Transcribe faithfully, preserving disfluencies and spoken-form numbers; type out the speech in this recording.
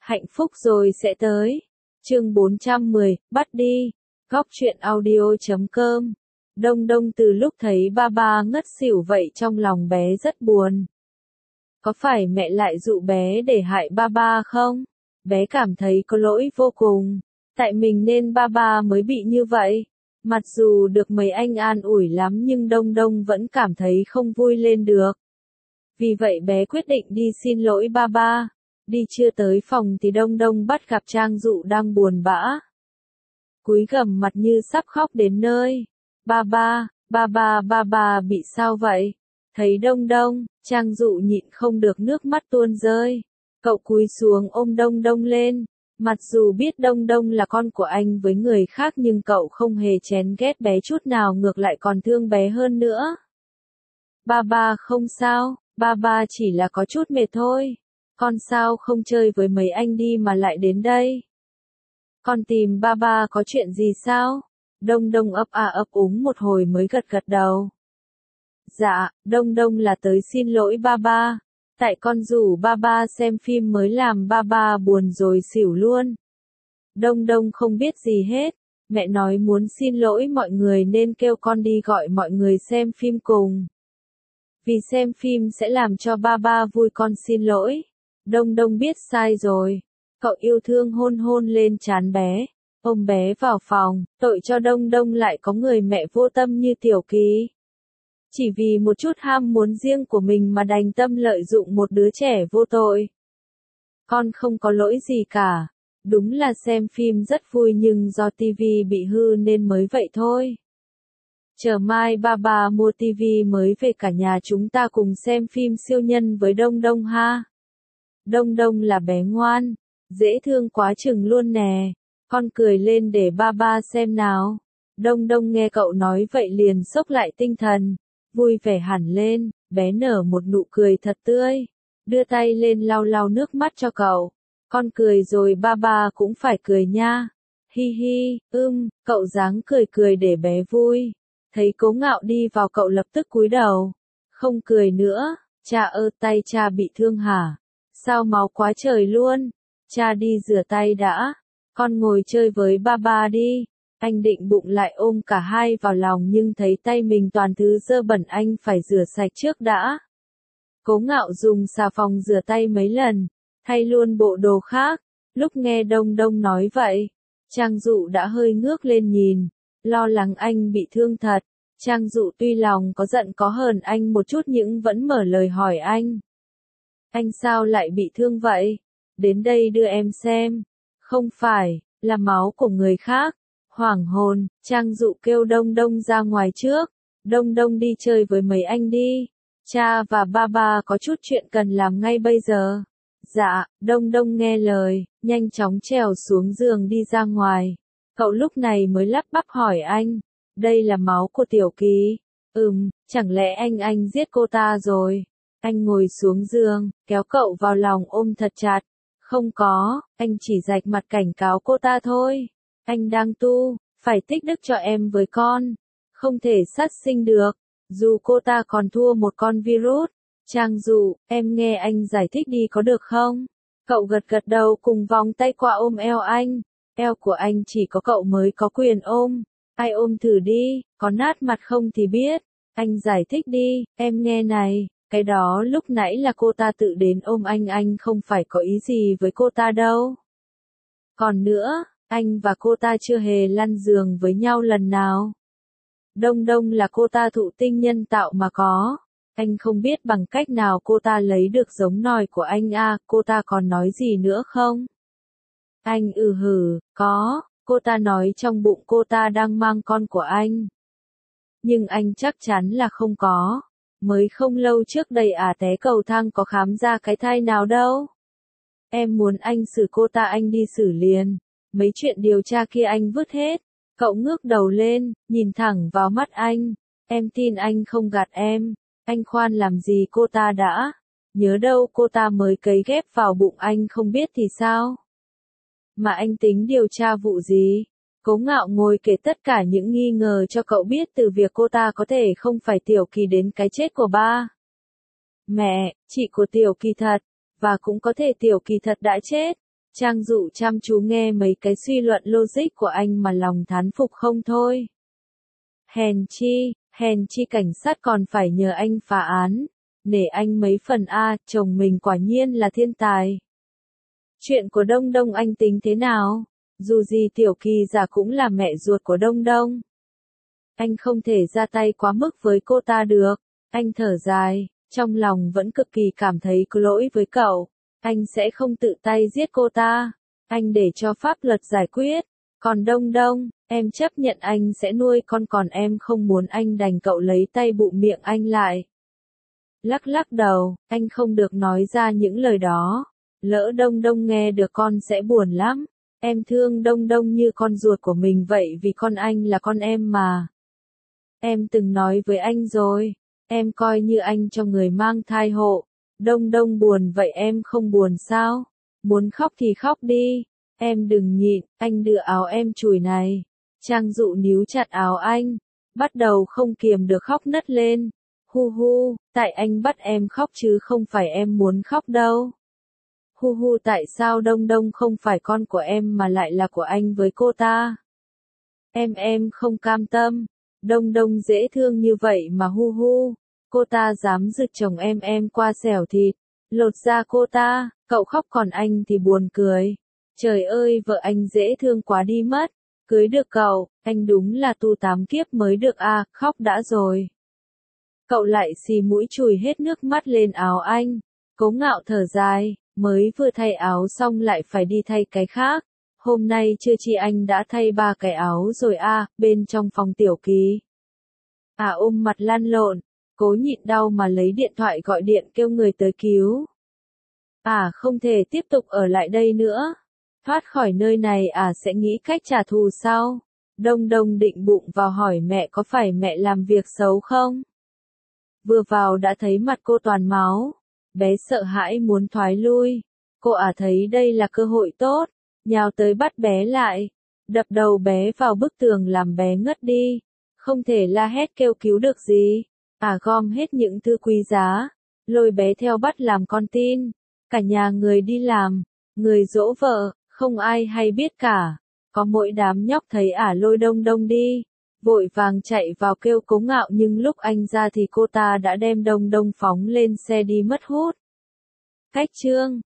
Hạnh phúc rồi sẽ tới. Chương bốn trăm mười, bắt đi. Góc truyện audio chấm com. Đông Đông từ lúc thấy ba ba ngất xỉu vậy trong lòng bé rất buồn. Có phải mẹ lại dụ bé để hại ba ba không? Bé cảm thấy có lỗi vô cùng. Tại mình nên ba ba mới bị như vậy. Mặc dù được mấy anh an ủi lắm nhưng Đông Đông vẫn cảm thấy không vui lên được. Vì vậy bé quyết định đi xin lỗi ba ba. Đi chưa tới phòng thì Đông Đông bắt gặp Trang Dụ đang buồn bã. Cúi gằm mặt như sắp khóc đến nơi. Ba ba, ba ba ba ba bị sao vậy? Thấy Đông Đông, Trang Dụ nhịn không được nước mắt tuôn rơi. Cậu cúi xuống ôm Đông Đông lên. Mặc dù biết Đông Đông là con của anh với người khác nhưng cậu không hề chén ghét bé chút nào, ngược lại còn thương bé hơn nữa. Ba ba không sao, ba ba chỉ là có chút mệt thôi. Con sao không chơi với mấy anh đi mà lại đến đây? Con tìm ba ba có chuyện gì sao? Đông Đông ấp a ấp úng một hồi mới gật gật đầu. Dạ, Đông Đông là tới xin lỗi ba ba. Tại con rủ ba ba xem phim mới làm ba ba buồn rồi xỉu luôn. Đông Đông không biết gì hết. Mẹ nói muốn xin lỗi mọi người nên kêu con đi gọi mọi người xem phim cùng. Vì xem phim sẽ làm cho ba ba vui, con xin lỗi. Đông Đông biết sai rồi. Cậu yêu thương hôn hôn lên trán bé. Ôm bé vào phòng, tội cho Đông Đông lại có người mẹ vô tâm như Tiểu Kỳ. Chỉ vì một chút ham muốn riêng của mình mà đành tâm lợi dụng một đứa trẻ vô tội. Con không có lỗi gì cả. Đúng là xem phim rất vui nhưng do tivi bị hư nên mới vậy thôi. Chờ mai ba ba mua tivi mới về cả nhà chúng ta cùng xem phim siêu nhân với Đông Đông ha. Đông Đông là bé ngoan, dễ thương quá chừng luôn nè. Con cười lên để ba ba xem nào. Đông Đông nghe cậu nói vậy liền xốc lại tinh thần, vui vẻ hẳn lên, bé nở một nụ cười thật tươi, đưa tay lên lau lau nước mắt cho cậu. Con cười rồi ba ba cũng phải cười nha. Hi hi, ưm, cậu dáng cười cười để bé vui. Thấy Cố Ngạo đi vào cậu lập tức cúi đầu. Không cười nữa, cha ơ tay cha bị thương hả? Sao máu quá trời luôn? Cha đi rửa tay đã. Con ngồi chơi với ba ba đi. Anh định bụng lại ôm cả hai vào lòng nhưng thấy tay mình toàn thứ dơ bẩn, anh phải rửa sạch trước đã. Cố Ngạo dùng xà phòng rửa tay mấy lần, thay luôn bộ đồ khác. Lúc nghe Đông Đông nói vậy, Trang Dụ đã hơi ngước lên nhìn, lo lắng anh bị thương thật. Trang Dụ tuy lòng có giận có hờn anh một chút nhưng vẫn mở lời hỏi anh. Anh sao lại bị thương vậy? Đến đây đưa em xem. Không phải, là máu của người khác. Hoảng hồn, Trang Dụ kêu Đông Đông ra ngoài trước. Đông Đông đi chơi với mấy anh đi. Cha và ba ba có chút chuyện cần làm ngay bây giờ. Dạ, Đông Đông nghe lời, nhanh chóng trèo xuống giường đi ra ngoài. Cậu lúc này mới lắp bắp hỏi anh. Đây là máu của Tiểu Kỳ. Ừm, chẳng lẽ anh anh giết cô ta rồi? Anh ngồi xuống giường, kéo cậu vào lòng ôm thật chặt. Không có, anh chỉ rạch mặt cảnh cáo cô ta thôi. Anh đang tu, phải tích đức cho em với con. Không thể sát sinh được, dù cô ta còn thua một con virus. Trang Dụ, em nghe anh giải thích đi có được không? Cậu gật gật đầu cùng vòng tay qua ôm eo anh. Eo của anh chỉ có cậu mới có quyền ôm. Ai ôm thử đi, có nát mặt không thì biết. Anh giải thích đi, em nghe này. Cái đó lúc nãy là cô ta tự đến ôm anh, anh không phải có ý gì với cô ta đâu. Còn nữa, anh và cô ta chưa hề lăn giường với nhau lần nào. Đông Đông là cô ta thụ tinh nhân tạo mà có. Anh không biết bằng cách nào cô ta lấy được giống nòi của anh à, cô ta còn nói gì nữa không? Anh ừ hử, có, cô ta nói trong bụng cô ta đang mang con của anh. Nhưng anh chắc chắn là không có. Mới không lâu trước đây à té cầu thang có khám ra cái thai nào đâu. Em muốn anh xử cô ta anh đi xử liền. Mấy chuyện điều tra kia anh vứt hết. Cậu ngước đầu lên, nhìn thẳng vào mắt anh. Em tin anh không gạt em. Anh khoan làm gì cô ta đã. Nhớ đâu cô ta mới cấy ghép vào bụng anh không biết thì sao. Mà anh tính điều tra vụ gì? Cố Ngạo ngồi kể tất cả những nghi ngờ cho cậu biết từ việc cô ta có thể không phải Tiểu Kỳ đến cái chết của ba. Mẹ, chị của Tiểu Kỳ thật, và cũng có thể Tiểu Kỳ thật đã chết. Trang Dụ chăm chú nghe mấy cái suy luận logic của anh mà lòng thán phục không thôi. Hèn chi, hèn chi cảnh sát còn phải nhờ anh phá án. Nể anh mấy phần a, chồng mình quả nhiên là thiên tài. Chuyện của Đông Đông anh tính thế nào? Dù gì Tiểu Kỳ giả cũng là mẹ ruột của Đông Đông. Anh không thể ra tay quá mức với cô ta được. Anh thở dài, trong lòng vẫn cực kỳ cảm thấy có lỗi với cậu. Anh sẽ không tự tay giết cô ta. Anh để cho pháp luật giải quyết. Còn Đông Đông, em chấp nhận anh sẽ nuôi con, còn em không muốn anh đành cậu lấy tay bụm miệng anh lại. Lắc lắc đầu, anh không được nói ra những lời đó. Lỡ Đông Đông nghe được con sẽ buồn lắm. Em thương Đông Đông như con ruột của mình vậy vì con anh là con em mà. Em từng nói với anh rồi, em coi như anh cho người mang thai hộ. Đông Đông buồn vậy em không buồn sao? Muốn khóc thì khóc đi. Em đừng nhịn, anh đưa áo em chùi này. Trang Dụ níu chặt áo anh, bắt đầu không kiềm được khóc nấc lên. Hu hu, tại anh bắt em khóc chứ không phải em muốn khóc đâu. Hu hu, tại sao Đông Đông không phải con của em mà lại là của anh với cô ta? Em em không cam tâm. Đông Đông dễ thương như vậy mà hu hu. Cô ta dám giật chồng em em qua xẻo thịt. Lột da cô ta, cậu khóc còn anh thì buồn cười. Trời ơi, vợ anh dễ thương quá đi mất. Cưới được cậu, anh đúng là tu tám kiếp mới được à, khóc đã rồi. Cậu lại xì mũi chùi hết nước mắt lên áo anh. Cố Ngạo thở dài, mới vừa thay áo xong lại phải đi thay cái khác. Hôm nay chưa chi anh đã thay ba cái áo rồi à, bên trong phòng Tiểu Kỳ. À ôm mặt lăn lộn, cố nhịn đau mà lấy điện thoại gọi điện kêu người tới cứu. À không thể tiếp tục ở lại đây nữa. Thoát khỏi nơi này à sẽ nghĩ cách trả thù sau. Đông Đông định bụng vào hỏi mẹ có phải mẹ làm việc xấu không? Vừa vào đã thấy mặt cô toàn máu. Bé sợ hãi muốn thoái lui. Cô à thấy đây là cơ hội tốt. Nhào tới bắt bé lại. Đập đầu bé vào bức tường làm bé ngất đi. Không thể la hét kêu cứu được gì. À gom hết những thứ quý giá. Lôi bé theo bắt làm con tin. Cả nhà người đi làm. Người dỗ vợ. Không ai hay biết cả. Có mỗi đám nhóc thấy ả lôi Đông Đông đi. Vội vàng chạy vào kêu Cố Ngạo, nhưng lúc anh ra thì cô ta đã đem Đông Đông phóng lên xe đi mất hút. Cách chương